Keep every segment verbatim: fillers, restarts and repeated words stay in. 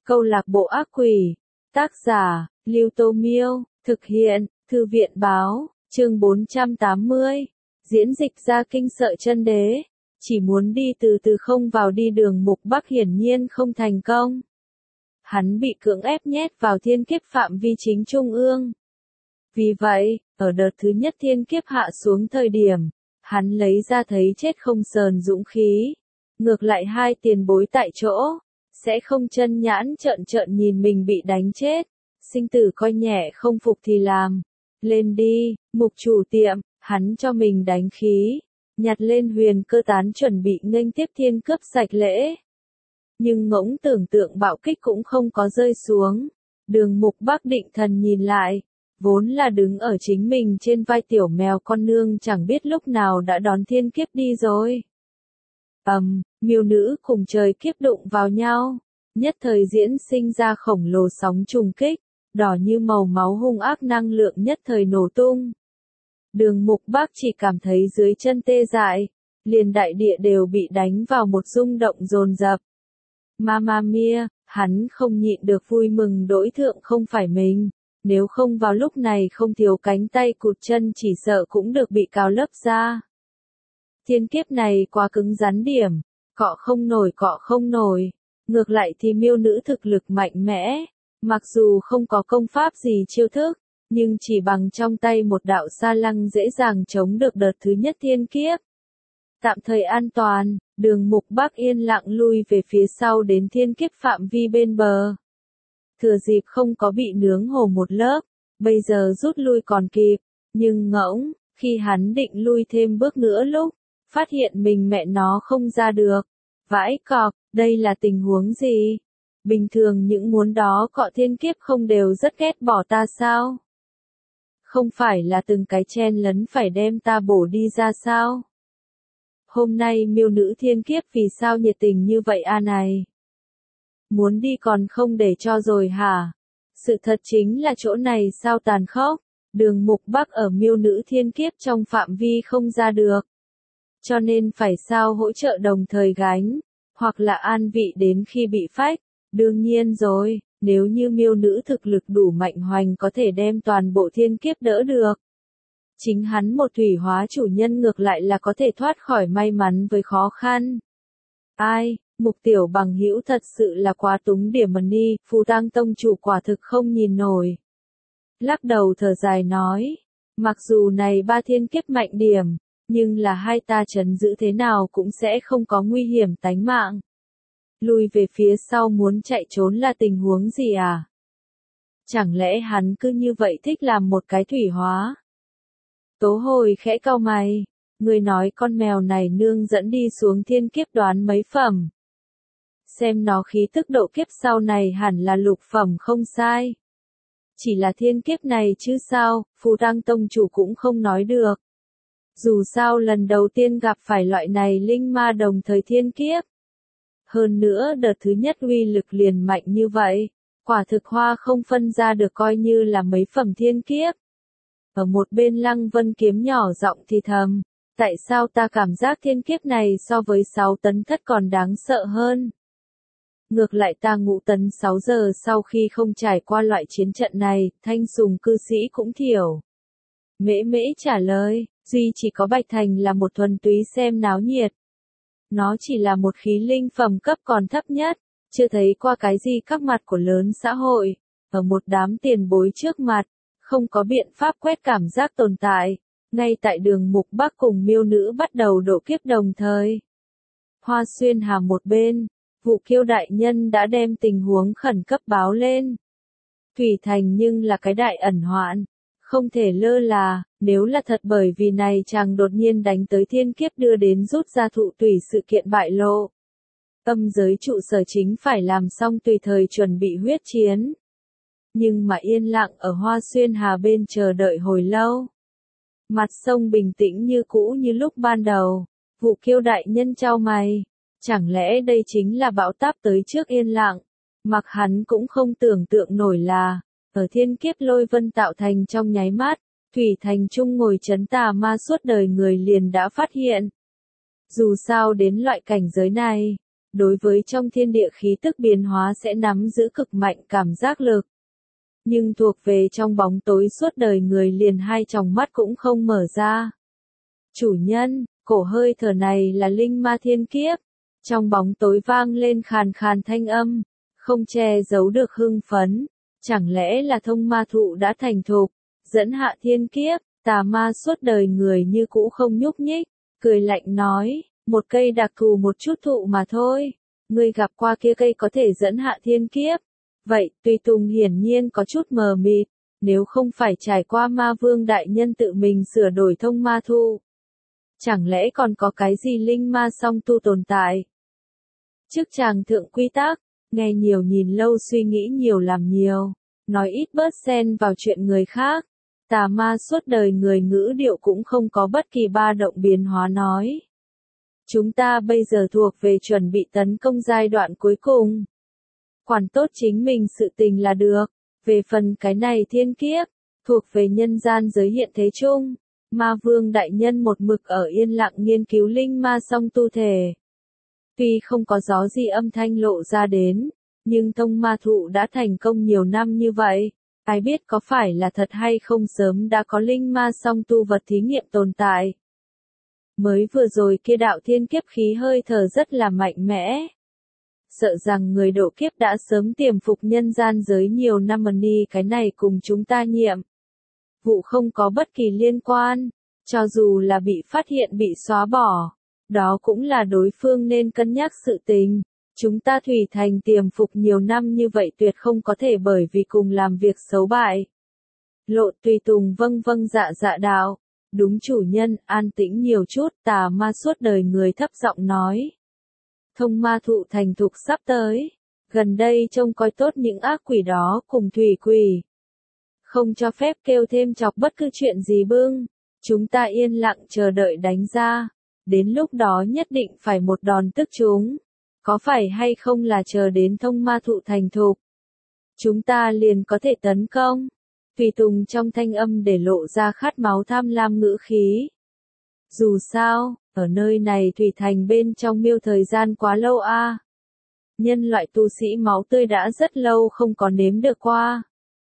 Câu lạc bộ ác quỷ. Tác giả, Lưu Tô Miêu. Thực hiện, Thư viện Báo. Chương bốn trăm tám mươi. Diễn dịch ra kinh sợ chân đế. Chỉ muốn đi từ từ không vào đi đường Mục Bắc hiển nhiên không thành công. Hắn bị cưỡng ép nhét vào thiên kiếp phạm vi chính trung ương. Vì vậy, ở đợt thứ nhất thiên kiếp hạ xuống thời điểm, hắn lấy ra thấy chết không sờn dũng khí. Ngược lại hai tiền bối tại chỗ, sẽ không chân nhãn trợn trợn nhìn mình bị đánh chết. Sinh tử coi nhẹ không phục thì làm. Lên đi, Mục chủ tiệm, hắn cho mình đánh khí. Nhặt lên huyền cơ tán chuẩn bị nghênh tiếp thiên cướp sạch lễ. Nhưng ngỗng tưởng tượng bạo kích cũng không có rơi xuống. Đường Mục Bắc định thần nhìn lại. Vốn là đứng ở chính mình trên vai tiểu mèo con nương chẳng biết lúc nào đã đón thiên kiếp đi rồi. Ầm, um, miêu nữ cùng trời kiếp đụng vào nhau. Nhất thời diễn sinh ra khổng lồ sóng trùng kích. Đỏ như màu máu hung ác năng lượng nhất thời nổ tung. Đường Mục Bắc chỉ cảm thấy dưới chân tê dại. Liền đại địa đều bị đánh vào một rung động dồn dập. Mamma mia, hắn không nhịn được vui mừng đối thượng không phải mình. Nếu không vào lúc này không thiếu cánh tay cụt chân chỉ sợ cũng được bị cào lấp ra. Thiên kiếp này quá cứng rắn điểm, cọ không nổi cọ không nổi. Ngược lại thì miêu nữ thực lực mạnh mẽ, mặc dù không có công pháp gì chiêu thức, nhưng chỉ bằng trong tay một đạo sa lăng dễ dàng chống được đợt thứ nhất thiên kiếp. Tạm thời an toàn, đường Mục Bắc yên lặng lui về phía sau đến thiên kiếp phạm vi bên bờ. Thừa dịp không có bị nướng hồ một lớp, bây giờ rút lui còn kịp, nhưng ngỗng, khi hắn định lui thêm bước nữa lúc, phát hiện mình mẹ nó không ra được. Vãi cọc, đây là tình huống gì? Bình thường những muốn đó cọ thiên kiếp không đều rất ghét bỏ ta sao? Không phải là từng cái chen lấn phải đem ta bổ đi ra sao? Hôm nay miêu nữ thiên kiếp vì sao nhiệt tình như vậy a này? Muốn đi còn không để cho rồi hả? Sự thật chính là chỗ này sao tàn khốc, đường Mục Bắc ở miêu nữ thiên kiếp trong phạm vi không ra được. Cho nên phải sao hỗ trợ đồng thời gánh, hoặc là an vị đến khi bị phách. Đương nhiên rồi, nếu như miêu nữ thực lực đủ mạnh hoành có thể đem toàn bộ thiên kiếp đỡ được. Chính hắn một thủy hóa chủ nhân ngược lại là có thể thoát khỏi may mắn với khó khăn. Ai? Mục tiểu bằng hữu thật sự là quá túng điểm mần đi, Phù Tang tông chủ quả thực không nhìn nổi. Lắc đầu thở dài nói, mặc dù này ba thiên kiếp mạnh điểm, nhưng là hai ta trấn giữ thế nào cũng sẽ không có nguy hiểm tánh mạng. Lùi về phía sau muốn chạy trốn là tình huống gì à? Chẳng lẽ hắn cứ như vậy thích làm một cái thủy hóa? Tố Hồi khẽ cau mày, người nói con mèo này nương dẫn đi xuống thiên kiếp đoán mấy phẩm. Xem nó khí tức độ kiếp sau này hẳn là lục phẩm không sai. Chỉ là thiên kiếp này chứ sao, Phù Tang tông chủ cũng không nói được. Dù sao lần đầu tiên gặp phải loại này linh ma đồng thời thiên kiếp. Hơn nữa đợt thứ nhất uy lực liền mạnh như vậy, quả thực hoa không phân ra được coi như là mấy phẩm thiên kiếp. Ở một bên Lăng Vân Kiếm nhỏ giọng thì thầm, tại sao ta cảm giác thiên kiếp này so với sáu tấn thất còn đáng sợ hơn? Ngược lại ta ngũ tấn sáu giờ sau khi không trải qua loại chiến trận này, thanh sùng cư sĩ cũng thiểu. Mễ mễ trả lời, duy chỉ có Bạch Thành là một thuần túy xem náo nhiệt. Nó chỉ là một khí linh phẩm cấp còn thấp nhất, chưa thấy qua cái gì các mặt của lớn xã hội, ở một đám tiền bối trước mặt, không có biện pháp quét cảm giác tồn tại, ngay tại đường Mục Bắc cùng miêu nữ bắt đầu độ kiếp đồng thời. Hoa Xuyên Hà một bên, Vụ Kiêu đại nhân đã đem tình huống khẩn cấp báo lên. Thủy Thành nhưng là cái đại ẩn hoạn, không thể lơ là, nếu là thật bởi vì này chàng đột nhiên đánh tới thiên kiếp đưa đến rút ra thụ tùy sự kiện bại lộ. Âm giới trụ sở chính phải làm xong tùy thời chuẩn bị huyết chiến. Nhưng mà yên lặng ở Hoa Xuyên Hà bên chờ đợi hồi lâu. Mặt sông bình tĩnh như cũ như lúc ban đầu, Vụ Kiêu đại nhân chau mày. Chẳng lẽ đây chính là bão táp tới trước yên lặng, mặc hắn cũng không tưởng tượng nổi là, ở thiên kiếp lôi vân tạo thành trong nháy mắt, Thủy Thành Trung ngồi trấn tà ma suốt đời người liền đã phát hiện. Dù sao đến loại cảnh giới này, đối với trong thiên địa khí tức biến hóa sẽ nắm giữ cực mạnh cảm giác lực. Nhưng thuộc về trong bóng tối suốt đời người liền hai tròng mắt cũng không mở ra. Chủ nhân, cổ hơi thở này là linh ma thiên kiếp. Trong bóng tối vang lên khàn khàn thanh âm, không che giấu được hưng phấn. Chẳng lẽ là thông ma thụ đã thành thục, dẫn hạ thiên kiếp, tà ma suốt đời người như cũ không nhúc nhích, cười lạnh nói, một cây đặc thù một chút thụ mà thôi. Ngươi gặp qua kia cây có thể dẫn hạ thiên kiếp. Vậy, Tùy Tùng hiển nhiên có chút mờ mịt, nếu không phải trải qua ma vương đại nhân tự mình sửa đổi thông ma thụ. Chẳng lẽ còn có cái gì linh ma song tu tồn tại? Trước chàng thượng quy tắc, nghe nhiều nhìn lâu suy nghĩ nhiều làm nhiều, nói ít bớt xen vào chuyện người khác. Tà ma suốt đời người ngữ điệu cũng không có bất kỳ ba động biến hóa nói. Chúng ta bây giờ thuộc về chuẩn bị tấn công giai đoạn cuối cùng. Quản tốt chính mình sự tình là được. Về phần cái này thiên kiếp, thuộc về nhân gian giới hiện thế chung. Ma vương đại nhân một mực ở yên lặng nghiên cứu linh ma song tu thể. Tuy không có gió gì âm thanh lộ ra đến, nhưng thông ma thụ đã thành công nhiều năm như vậy. Ai biết có phải là thật hay không sớm đã có linh ma song tu vật thí nghiệm tồn tại. Mới vừa rồi kia đạo thiên kiếp khí hơi thở rất là mạnh mẽ. Sợ rằng người độ kiếp đã sớm tiềm phục nhân gian giới nhiều năm mà ni cái này cùng chúng ta nhiệm. Vụ không có bất kỳ liên quan, cho dù là bị phát hiện bị xóa bỏ. Đó cũng là đối phương nên cân nhắc sự tình. Chúng ta Thủy Thành tiềm phục nhiều năm như vậy tuyệt không có thể bởi vì cùng làm việc xấu bại. Lộ Tùy Tùng vâng vâng dạ dạ đạo. Đúng chủ nhân, an tĩnh nhiều chút, tà ma suốt đời người thấp giọng nói. Thông ma thụ thành thục sắp tới. Gần đây trông coi tốt những ác quỷ đó cùng thủy quỷ. Không cho phép kêu thêm chọc bất cứ chuyện gì bưng. Chúng ta yên lặng chờ đợi đánh ra. Đến lúc đó nhất định phải một đòn tức chúng. Có phải hay không là chờ đến thông ma thụ thành thục? Chúng ta liền có thể tấn công. Tùy Tùng trong thanh âm để lộ ra khát máu tham lam ngữ khí. Dù sao, ở nơi này Thủy Thành bên trong miêu thời gian quá lâu a. À. Nhân loại tu sĩ máu tươi đã rất lâu không có nếm được qua.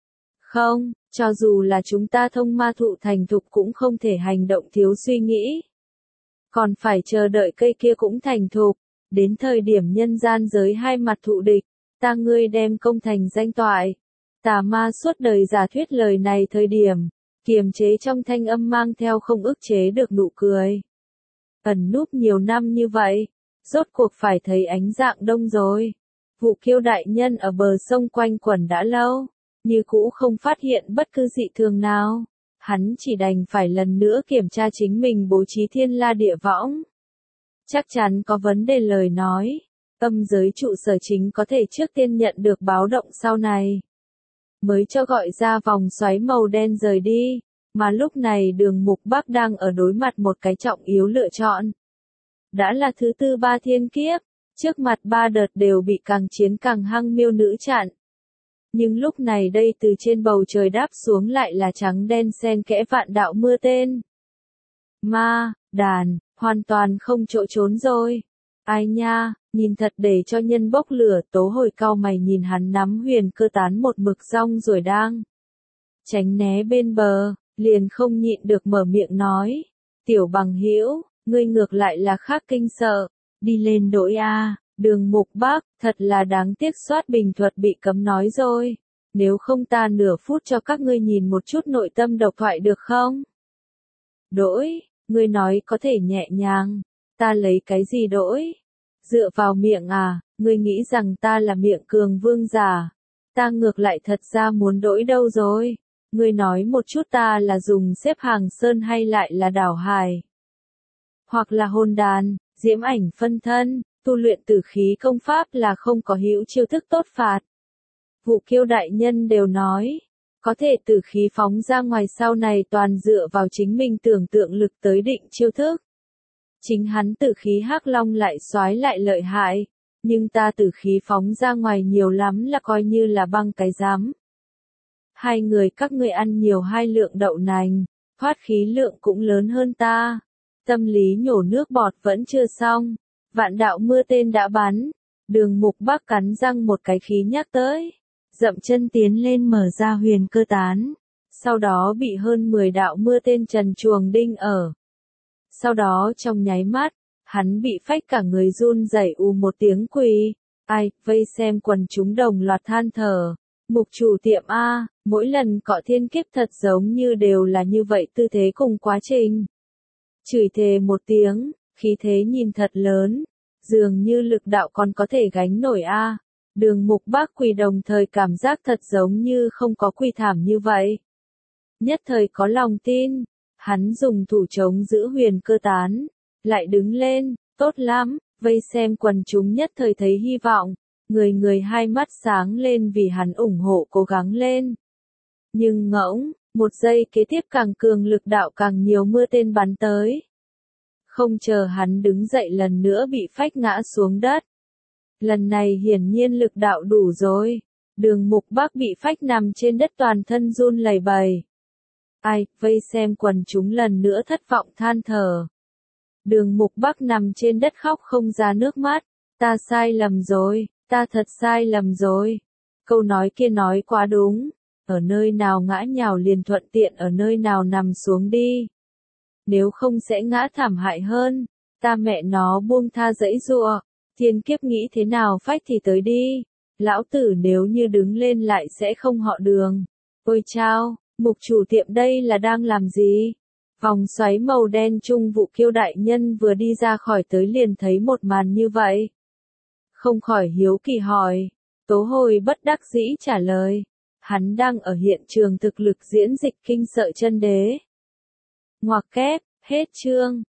Không, cho dù là chúng ta thông ma thụ thành thục cũng không thể hành động thiếu suy nghĩ. Còn phải chờ đợi cây kia cũng thành thục. Đến thời điểm nhân gian giới hai mặt thụ địch, ta ngươi đem công thành danh toại. Tà ma suốt đời giả thuyết lời này thời điểm, kiềm chế trong thanh âm mang theo không ức chế được nụ cười. Ẩn núp nhiều năm như vậy, rốt cuộc phải thấy ánh dạng đông rồi. Vụ Kiêu đại nhân ở bờ sông quanh quẩn đã lâu, như cũ không phát hiện bất cứ dị thường nào. Hắn chỉ đành phải lần nữa kiểm tra chính mình bố trí thiên la địa võng. Chắc chắn có vấn đề lời nói, âm giới trụ sở chính có thể trước tiên nhận được báo động sau này. Mới cho gọi ra vòng xoáy màu đen rời đi, mà lúc này Đường Mục Bắc đang ở đối mặt một cái trọng yếu lựa chọn. Đã là thứ tư ba thiên kiếp, trước mặt ba đợt đều bị càng chiến càng hăng miêu nữ chặn. Nhưng lúc này đây từ trên bầu trời đáp xuống lại là trắng đen xen kẽ vạn đạo mưa tên. Ma, đàn, hoàn toàn không chỗ trốn rồi. Ai nha, nhìn thật để cho nhân bốc lửa. Tố Hồi cau mày nhìn hắn nắm huyền cơ tán một mực rong rồi đang tránh né bên bờ, liền không nhịn được mở miệng nói. Tiểu bằng hữu, ngươi ngược lại là khác kinh sợ, đi lên đội a. Đường Mục Bắc, thật là đáng tiếc soát bình thuật bị cấm nói rồi. Nếu không ta nửa phút cho các ngươi nhìn một chút nội tâm độc thoại được không? Đỗi, ngươi nói có thể nhẹ nhàng, ta lấy cái gì đỗi? Dựa vào miệng à, ngươi nghĩ rằng ta là miệng cường vương giả. Ta ngược lại thật ra muốn đỗi đâu rồi? Ngươi nói một chút ta là dùng xếp hàng sơn hay lại là đảo hài? Hoặc là hồn đàn, diễm ảnh phân thân. Tu luyện tử khí công pháp là không có hữu chiêu thức tốt phạt. Vụ Kiêu đại nhân đều nói, có thể tử khí phóng ra ngoài sau này toàn dựa vào chính mình tưởng tượng lực tới định chiêu thức. Chính hắn tử khí hắc long lại soái lại lợi hại, nhưng ta tử khí phóng ra ngoài nhiều lắm là coi như là băng cái giám. Hai người các ngươi ăn nhiều hai lượng đậu nành, thoát khí lượng cũng lớn hơn ta. Tâm lý nhổ nước bọt vẫn chưa xong. Vạn đạo mưa tên đã bắn, Đường Mục Bắc cắn răng một cái khí nhắc tới. Dậm chân tiến lên mở ra huyền cơ tán. Sau đó bị hơn mười đạo mưa tên trần truồng đinh ở. Sau đó trong nháy mắt, hắn bị phách cả người run rẩy ù một tiếng quỳ. Ai, vây xem quần chúng đồng loạt than thở. Mục chủ tiệm A, mỗi lần cọ thiên kiếp thật giống như đều là như vậy tư thế cùng quá trình. Chửi thề một tiếng, khí thế nhìn thật lớn, dường như lực đạo còn có thể gánh nổi A. Đường Mục Bắc quỳ đồng thời cảm giác thật giống như không có quỳ thảm như vậy. Nhất thời có lòng tin, hắn dùng thủ chống giữ huyền cơ tán, lại đứng lên, tốt lắm, vây xem quần chúng nhất thời thấy hy vọng, người người hai mắt sáng lên vì hắn ủng hộ cố gắng lên. Nhưng ngỗng, một giây kế tiếp càng cường lực đạo càng nhiều mưa tên bắn tới. Không chờ hắn đứng dậy lần nữa bị phách ngã xuống đất. Lần này hiển nhiên lực đạo đủ rồi. Đường Mục Bắc bị phách nằm trên đất toàn thân run lẩy bẩy. Ai, vây xem quần chúng lần nữa thất vọng than thở. Đường Mục Bắc nằm trên đất khóc không ra nước mắt. Ta sai lầm rồi, ta thật sai lầm rồi. Câu nói kia nói quá đúng. Ở nơi nào ngã nhào liền thuận tiện ở nơi nào nằm xuống đi. Nếu không sẽ ngã thảm hại hơn. Ta mẹ nó buông tha dãy giụa. Thiên kiếp nghĩ thế nào phách thì tới đi. Lão tử nếu như đứng lên lại sẽ không họ Đường. Ôi chao, mục chủ tiệm đây là đang làm gì? Vòng xoáy màu đen trung vụ Kiêu đại nhân vừa đi ra khỏi tới liền thấy một màn như vậy. Không khỏi hiếu kỳ hỏi. Tố Hồi bất đắc dĩ trả lời. Hắn đang ở hiện trường thực lực diễn dịch kinh sợ chân đế. Ngoặc kép, hết chương.